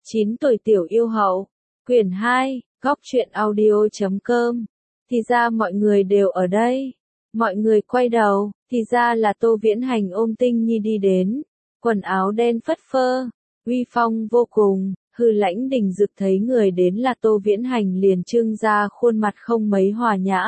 9 tuổi tiểu yêu hậu, quyển 2, góc truyện audio.com. Thì ra mọi người đều ở đây. Mọi người quay đầu, thì ra là Tô Viễn Hành ôm Tinh Nhi đi đến, quần áo đen phất phơ, uy phong vô cùng. Lãnh Đình Dực thấy người đến là Tô Viễn Hành liền trưng ra khuôn mặt không mấy hòa nhã.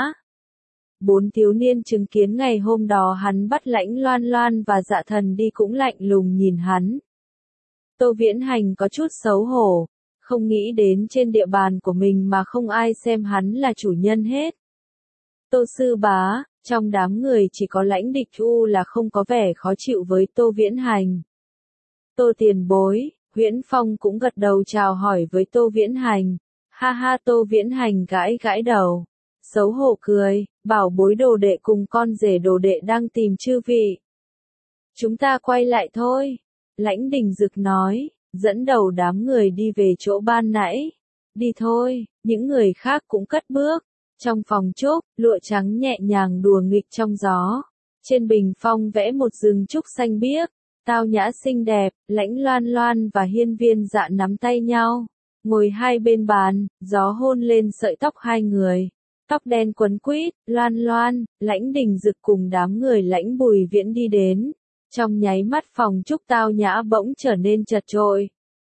4 thiếu niên chứng kiến ngày hôm đó hắn bắt Lãnh Loan Loan và Dạ Thần đi cũng lạnh lùng nhìn hắn. Tô Viễn Hành có chút xấu hổ, không nghĩ đến trên địa bàn của mình mà không ai xem hắn là chủ nhân hết. Tô sư bá, trong đám người chỉ có Lãnh Địch U là không có vẻ khó chịu với Tô Viễn Hành. Tô tiền bối, Huyễn Phong cũng gật đầu chào hỏi với Tô Viễn Hành. Ha ha, Tô Viễn Hành gãi gãi đầu, xấu hổ cười, bảo bối đồ đệ cùng con rể đồ đệ đang tìm chư vị. Chúng ta quay lại thôi. Lãnh Đình Dực nói, dẫn đầu đám người đi về chỗ ban nãy. Đi thôi, những người khác cũng cất bước. Trong phòng trúc, lụa trắng nhẹ nhàng đùa nghịch trong gió. Trên bình phong vẽ một rừng trúc xanh biếc, tao nhã xinh đẹp. Lãnh Loan Loan và Hiên Viên Dạ nắm tay nhau, ngồi hai bên bàn, gió hôn lên sợi tóc hai người. Tóc đen quấn quýt, Loan Loan, Lãnh Đình Dực cùng đám người Lãnh Bùi Viễn đi đến. Trong nháy mắt phòng trúc tao nhã bỗng trở nên chật chội.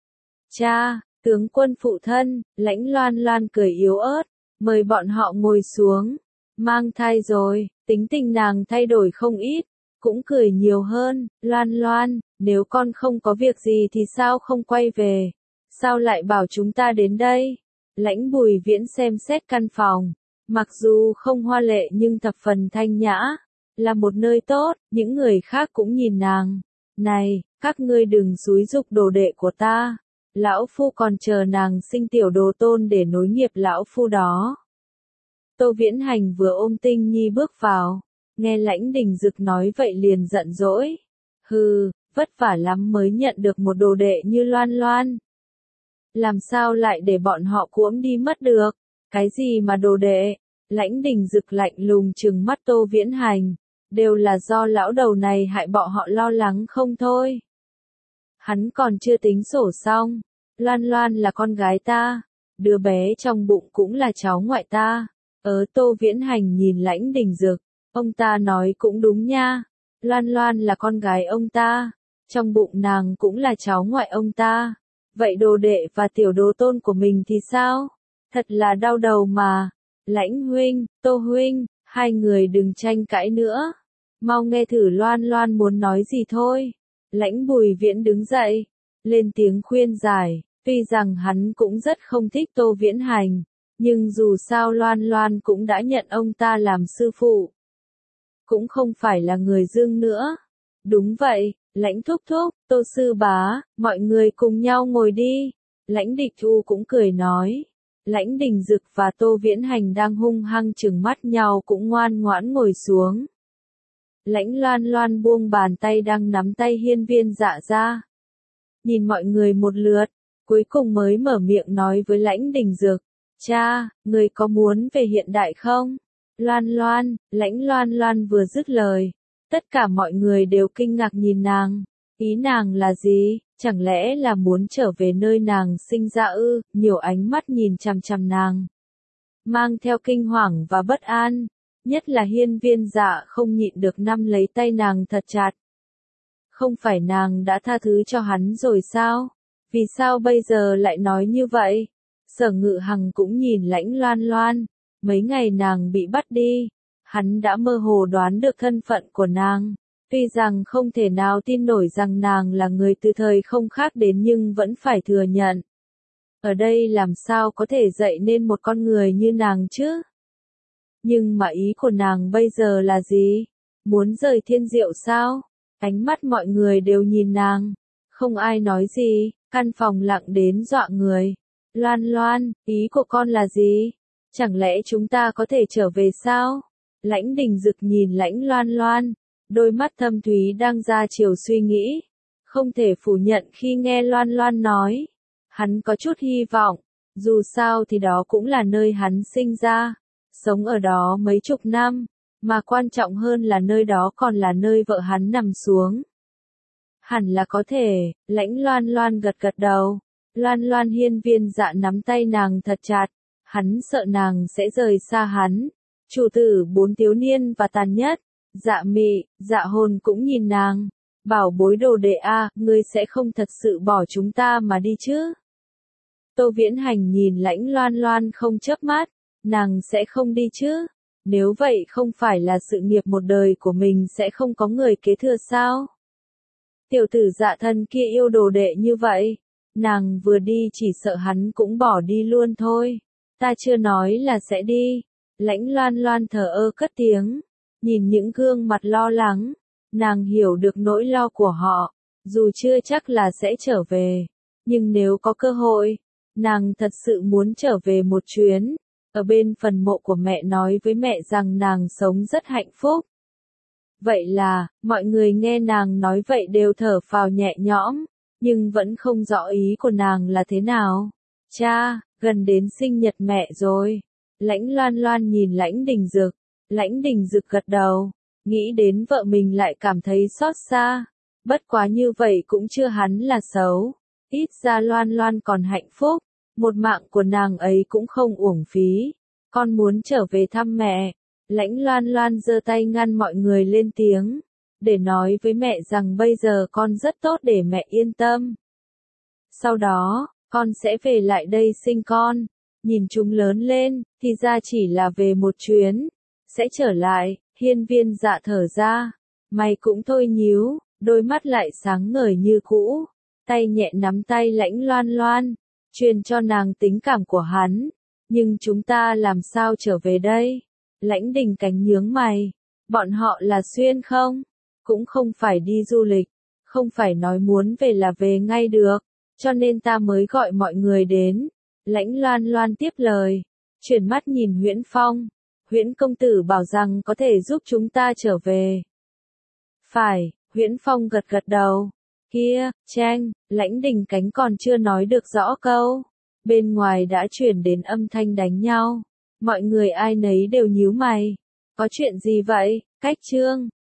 Cha, tướng quân phụ thân, Lãnh Loan Loan cười yếu ớt, mời bọn họ ngồi xuống. Mang thai rồi, tính tình nàng thay đổi không ít, cũng cười nhiều hơn. Loan Loan, nếu con không có việc gì thì sao không quay về? Sao lại bảo chúng ta đến đây? Lãnh Bùi Viễn xem xét căn phòng, mặc dù không hoa lệ nhưng thập phần thanh nhã. Là một nơi tốt, những người khác cũng nhìn nàng. Này, các ngươi đừng xúi giục đồ đệ của ta. Lão phu còn chờ nàng sinh tiểu đồ tôn để nối nghiệp lão phu đó. Tô Viễn Hành vừa ôm Tinh Nhi bước vào, nghe Lãnh Đình Dực nói vậy liền giận dỗi. Hừ, vất vả lắm mới nhận được một đồ đệ như Loan Loan. Làm sao lại để bọn họ cuỗm đi mất được? Cái gì mà đồ đệ? Lãnh Đình Dực lạnh lùng trừng mắt Tô Viễn Hành. Đều là do lão đầu này hại bọn họ lo lắng không thôi. Hắn còn chưa tính sổ xong. Loan Loan là con gái ta. Đứa bé trong bụng cũng là cháu ngoại ta. Tô Viễn Hành nhìn Lãnh Đình Dực. Ông ta nói cũng đúng nha. Loan Loan là con gái ông ta. Trong bụng nàng cũng là cháu ngoại ông ta. Vậy đồ đệ và tiểu đồ tôn của mình thì sao? Thật là đau đầu mà. Lãnh huynh, Tô huynh, hai người đừng tranh cãi nữa. Mau nghe thử Loan Loan muốn nói gì thôi. Lãnh Bùi Viễn đứng dậy, lên tiếng khuyên giải. Tuy rằng hắn cũng rất không thích Tô Viễn Hành, nhưng dù sao Loan Loan cũng đã nhận ông ta làm sư phụ. Cũng không phải là người dương nữa. Đúng vậy, Lãnh thúc thúc, Tô sư bá, mọi người cùng nhau ngồi đi. Lãnh Địch U cũng cười nói. Lãnh Đình Dực và Tô Viễn Hành đang hung hăng trừng mắt nhau cũng ngoan ngoãn ngồi xuống. Lãnh Loan Loan buông bàn tay đang nắm tay Hiên Viên Dạ ra. Nhìn mọi người một lượt, cuối cùng mới mở miệng nói với Lãnh Đình Dực. Cha, người có muốn về hiện đại không? Loan Loan, Lãnh Loan Loan vừa dứt lời. Tất cả mọi người đều kinh ngạc nhìn nàng. Ý nàng là gì? Chẳng lẽ là muốn trở về nơi nàng sinh ra ư? Nhiều ánh mắt nhìn chằm chằm nàng, mang theo kinh hoàng và bất an. Nhất là Hiên Viên Dạ không nhịn được nắm lấy tay nàng thật chặt. Không phải nàng đã tha thứ cho hắn rồi sao? Vì sao bây giờ lại nói như vậy? Sở Ngự Hằng cũng nhìn Lãnh Loan Loan. Mấy ngày nàng bị bắt đi, hắn đã mơ hồ đoán được thân phận của nàng. Tuy rằng không thể nào tin nổi rằng nàng là người từ thời không khác đến nhưng vẫn phải thừa nhận. Ở đây làm sao có thể dạy nên một con người như nàng chứ? Nhưng mà ý của nàng bây giờ là gì? Muốn rời Thiên Diệu sao? Ánh mắt mọi người đều nhìn nàng. Không ai nói gì, căn phòng lặng đến dọa người. Loan Loan, ý của con là gì? Chẳng lẽ chúng ta có thể trở về sao? Lãnh Đình Dực nhìn Lãnh Loan Loan. Đôi mắt thâm thúy đang ra chiều suy nghĩ. Không thể phủ nhận khi nghe Loan Loan nói. Hắn có chút hy vọng. Dù sao thì đó cũng là nơi hắn sinh ra. Sống ở đó mấy chục năm. Mà quan trọng hơn là nơi đó còn là nơi vợ hắn nằm xuống. Hẳn là có thể. Lãnh Loan Loan gật gật đầu. Loan Loan Hiên Viên Dạ nắm tay nàng thật chặt, hắn sợ nàng sẽ rời xa hắn. Chủ tử 4 thiếu niên và tàn nhất, Dạ Mị, Dạ Hồn cũng nhìn nàng, bảo bối đồ đệ a, ngươi sẽ không thật sự bỏ chúng ta mà đi chứ? Tô Viễn Hành nhìn Lãnh Loan Loan không chớp mắt, nàng sẽ không đi chứ? Nếu vậy không phải là sự nghiệp một đời của mình sẽ không có người kế thừa sao? Tiểu tử Dạ Thân kia yêu đồ đệ như vậy, nàng vừa đi chỉ sợ hắn cũng bỏ đi luôn thôi. Ta chưa nói là sẽ đi. Lãnh Loan Loan thờ ơ cất tiếng, nhìn những gương mặt lo lắng, nàng hiểu được nỗi lo của họ, dù chưa chắc là sẽ trở về, nhưng nếu có cơ hội, nàng thật sự muốn trở về một chuyến, ở bên phần mộ của mẹ nói với mẹ rằng nàng sống rất hạnh phúc. Vậy là, mọi người nghe nàng nói vậy đều thở phào nhẹ nhõm, nhưng vẫn không rõ ý của nàng là thế nào. Cha, gần đến sinh nhật mẹ rồi. Lãnh Loan Loan nhìn Lãnh Đình Dực, Lãnh Đình Dực gật đầu, nghĩ đến vợ mình lại cảm thấy xót xa. Bất quá như vậy cũng chưa hắn là xấu, ít ra Loan Loan còn hạnh phúc, một mạng của nàng ấy cũng không uổng phí. Con muốn trở về thăm mẹ. Lãnh Loan Loan giơ tay ngăn mọi người lên tiếng, để nói với mẹ rằng bây giờ con rất tốt để mẹ yên tâm. Sau đó, con sẽ về lại đây sinh con. Nhìn chúng lớn lên, thì ra chỉ là về một chuyến, sẽ trở lại. Hiên Viên Dạ thở ra, mày cũng thôi nhíu, đôi mắt lại sáng ngời như cũ, tay nhẹ nắm tay Lãnh Loan Loan, truyền cho nàng tình cảm của hắn. Nhưng chúng ta làm sao trở về đây? Lãnh Đình Cánh nhướng mày, bọn họ là xuyên không? Cũng không phải đi du lịch, không phải nói muốn về là về ngay được, cho nên ta mới gọi mọi người đến. Lãnh Loan Loan tiếp lời, chuyển mắt nhìn Huyễn Phong, Huyễn công tử bảo rằng có thể giúp chúng ta trở về. Phải, Huyễn Phong gật gật đầu. Kia, Tranh, Lãnh Đình Cánh còn chưa nói được rõ câu, bên ngoài đã chuyển đến âm thanh đánh nhau. Mọi người ai nấy đều nhíu mày. Có chuyện gì vậy? Cách chương